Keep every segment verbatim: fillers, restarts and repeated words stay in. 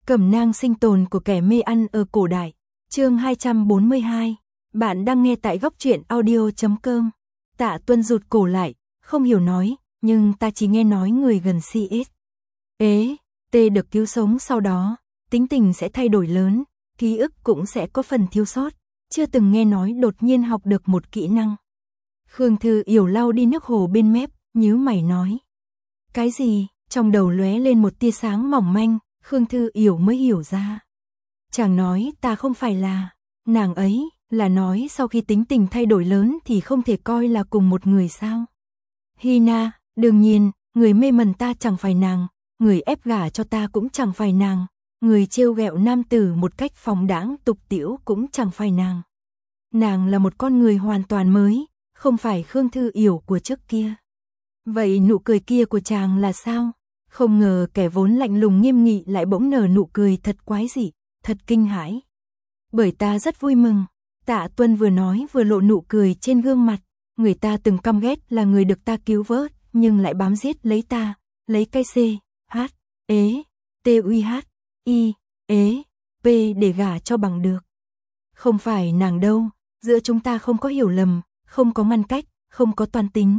Cẩm nang sinh tồn của kẻ mê ăn ở cổ đại. Chương hai trăm bốn mươi hai. Bạn đang nghe tại góc truyện audio chấm com. Tạ Tuân rụt cổ lại, không hiểu nói, nhưng ta chỉ nghe nói người gần xê ét. Ế, tê được cứu sống sau đó, tính tình sẽ thay đổi lớn, ký ức cũng sẽ có phần thiếu sót, chưa từng nghe nói đột nhiên học được một kỹ năng. Khương Thư Yểu lau đi nước hồ bên mép, nhíu mày nói. Cái gì? Trong đầu lóe lên một tia sáng mỏng manh, Khương Thư Yểu mới hiểu ra. Chàng nói ta không phải là, nàng ấy, là nói sau khi tính tình thay đổi lớn thì không thể coi là cùng một người sao? Hina, đương nhiên, người mê mẩn ta chẳng phải nàng, người ép gả cho ta cũng chẳng phải nàng, người trêu ghẹo nam tử một cách phóng đãng tục tĩu cũng chẳng phải nàng. Nàng là một con người hoàn toàn mới, không phải Khương Thư Yểu của trước kia. Vậy nụ cười kia của chàng là sao? Không ngờ kẻ vốn lạnh lùng nghiêm nghị lại bỗng nở nụ cười thật quái dị, thật kinh hãi. Bởi ta rất vui mừng. Tạ Tuân vừa nói vừa lộ nụ cười trên gương mặt. Người ta từng căm ghét là người được ta cứu vớt, nhưng lại bám giết lấy ta, lấy cái C, H, ế, T U H, I, ế, P để gả cho bằng được. Không phải nàng đâu, giữa chúng ta không có hiểu lầm, không có ngăn cách, không có toan tính.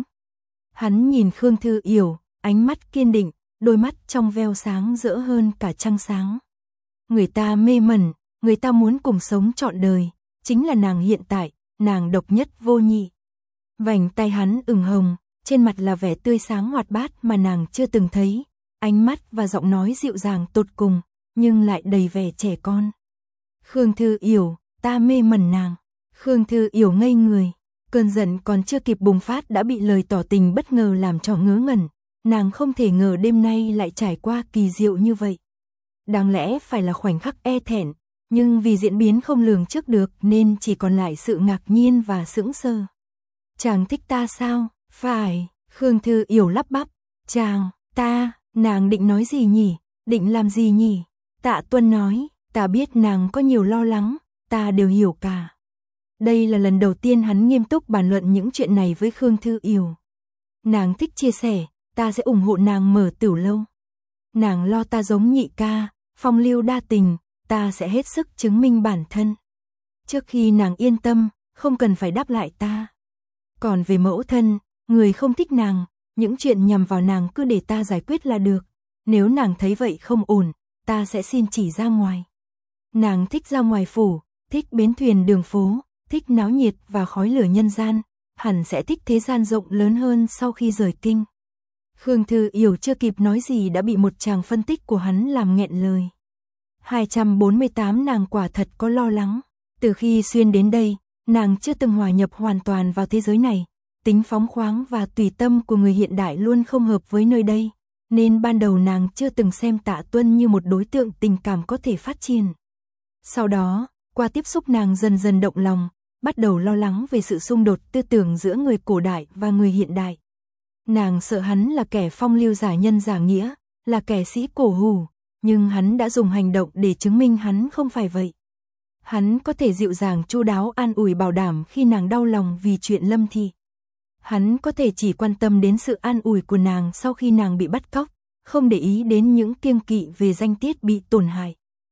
Hắn nhìn Khương Thư Yểu, ánh mắt kiên định, đôi mắt trong veo sáng rỡ hơn cả trăng sáng. Người ta mê mẩn, người ta muốn cùng sống trọn đời, chính là nàng hiện tại, nàng độc nhất vô nhị. Vành tay hắn ửng hồng, trên mặt là vẻ tươi sáng hoạt bát mà nàng chưa từng thấy, ánh mắt và giọng nói dịu dàng tột cùng, nhưng lại đầy vẻ trẻ con. Khương Thư Yểu, ta mê mẩn nàng. Khương Thư Yểu ngây người, cơn giận còn chưa kịp bùng phát đã bị lời tỏ tình bất ngờ làm cho ngớ ngẩn. Nàng không thể ngờ đêm nay lại trải qua kỳ diệu như vậy. Đáng lẽ phải là khoảnh khắc e thẹn, nhưng vì diễn biến không lường trước được nên chỉ còn lại sự ngạc nhiên và sững sờ. Chàng thích ta sao? Phải, Khương Thư Yểu lắp bắp. Chàng, ta, nàng định nói gì nhỉ? Định làm gì nhỉ? Tạ Tuân nói, ta biết nàng có nhiều lo lắng, ta đều hiểu cả. Đây là lần đầu tiên hắn nghiêm túc bàn luận những chuyện này với Khương Thư Yểu. Nàng thích chia sẻ, ta sẽ ủng hộ nàng mở tửu lâu. Nàng lo ta giống nhị ca, phong lưu đa tình, ta sẽ hết sức chứng minh bản thân. Trước khi nàng yên tâm, không cần phải đáp lại ta. Còn về mẫu thân, người không thích nàng, những chuyện nhằm vào nàng cứ để ta giải quyết là được. Nếu nàng thấy vậy không ổn, ta sẽ xin chỉ ra ngoài. Nàng thích ra ngoài phủ, thích bến thuyền đường phố, thích náo nhiệt và khói lửa nhân gian, hẳn sẽ thích thế gian rộng lớn hơn sau khi rời kinh. Khương Thư Yểu chưa kịp nói gì đã bị một tràng phân tích của hắn làm nghẹn lời. hai trăm bốn mươi tám nàng quả thật có lo lắng. Từ khi xuyên đến đây, nàng chưa từng hòa nhập hoàn toàn vào thế giới này. Tính phóng khoáng và tùy tâm của người hiện đại luôn không hợp với nơi đây. Nên ban đầu nàng chưa từng xem Tạ Tuân như một đối tượng tình cảm có thể phát triển. Sau đó, qua tiếp xúc nàng dần dần động lòng, bắt đầu lo lắng về sự xung đột tư tưởng giữa người cổ đại và người hiện đại. Nàng sợ hắn là kẻ phong lưu giả nhân giả nghĩa, là kẻ sĩ cổ hủ, nhưng hắn đã dùng hành động để chứng minh hắn không phải vậy. Hắn có thể dịu dàng chu đáo an ủi bảo đảm khi nàng đau lòng vì chuyện Lâm Thị. Hắn có thể chỉ quan tâm đến sự an ủi của nàng sau khi nàng bị bắt cóc, không để ý đến những kiêng kỵ về danh tiết bị tổn hại.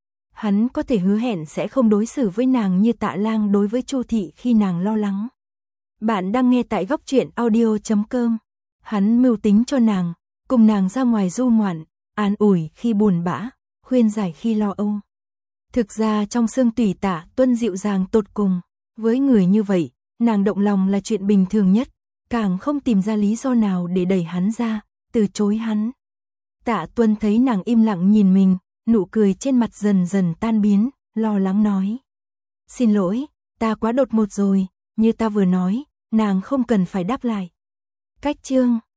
Hắn có thể hứa hẹn sẽ không đối xử với nàng như Tạ Lang đối với Chu Thị khi nàng lo lắng. Bạn đang nghe tại góc truyện audio chấm com. Hắn mưu tính cho nàng, cùng nàng ra ngoài du ngoạn, an ủi khi buồn bã, khuyên giải khi lo âu. Thực ra trong xương tủy Tạ Tuân dịu dàng tột cùng, với người như vậy, nàng động lòng là chuyện bình thường nhất, càng không tìm ra lý do nào để đẩy hắn ra, từ chối hắn. Tạ Tuân thấy nàng im lặng nhìn mình, nụ cười trên mặt dần dần tan biến, lo lắng nói. Xin lỗi, ta quá đột ngột rồi, như ta vừa nói, nàng không cần phải đáp lại. Cách chương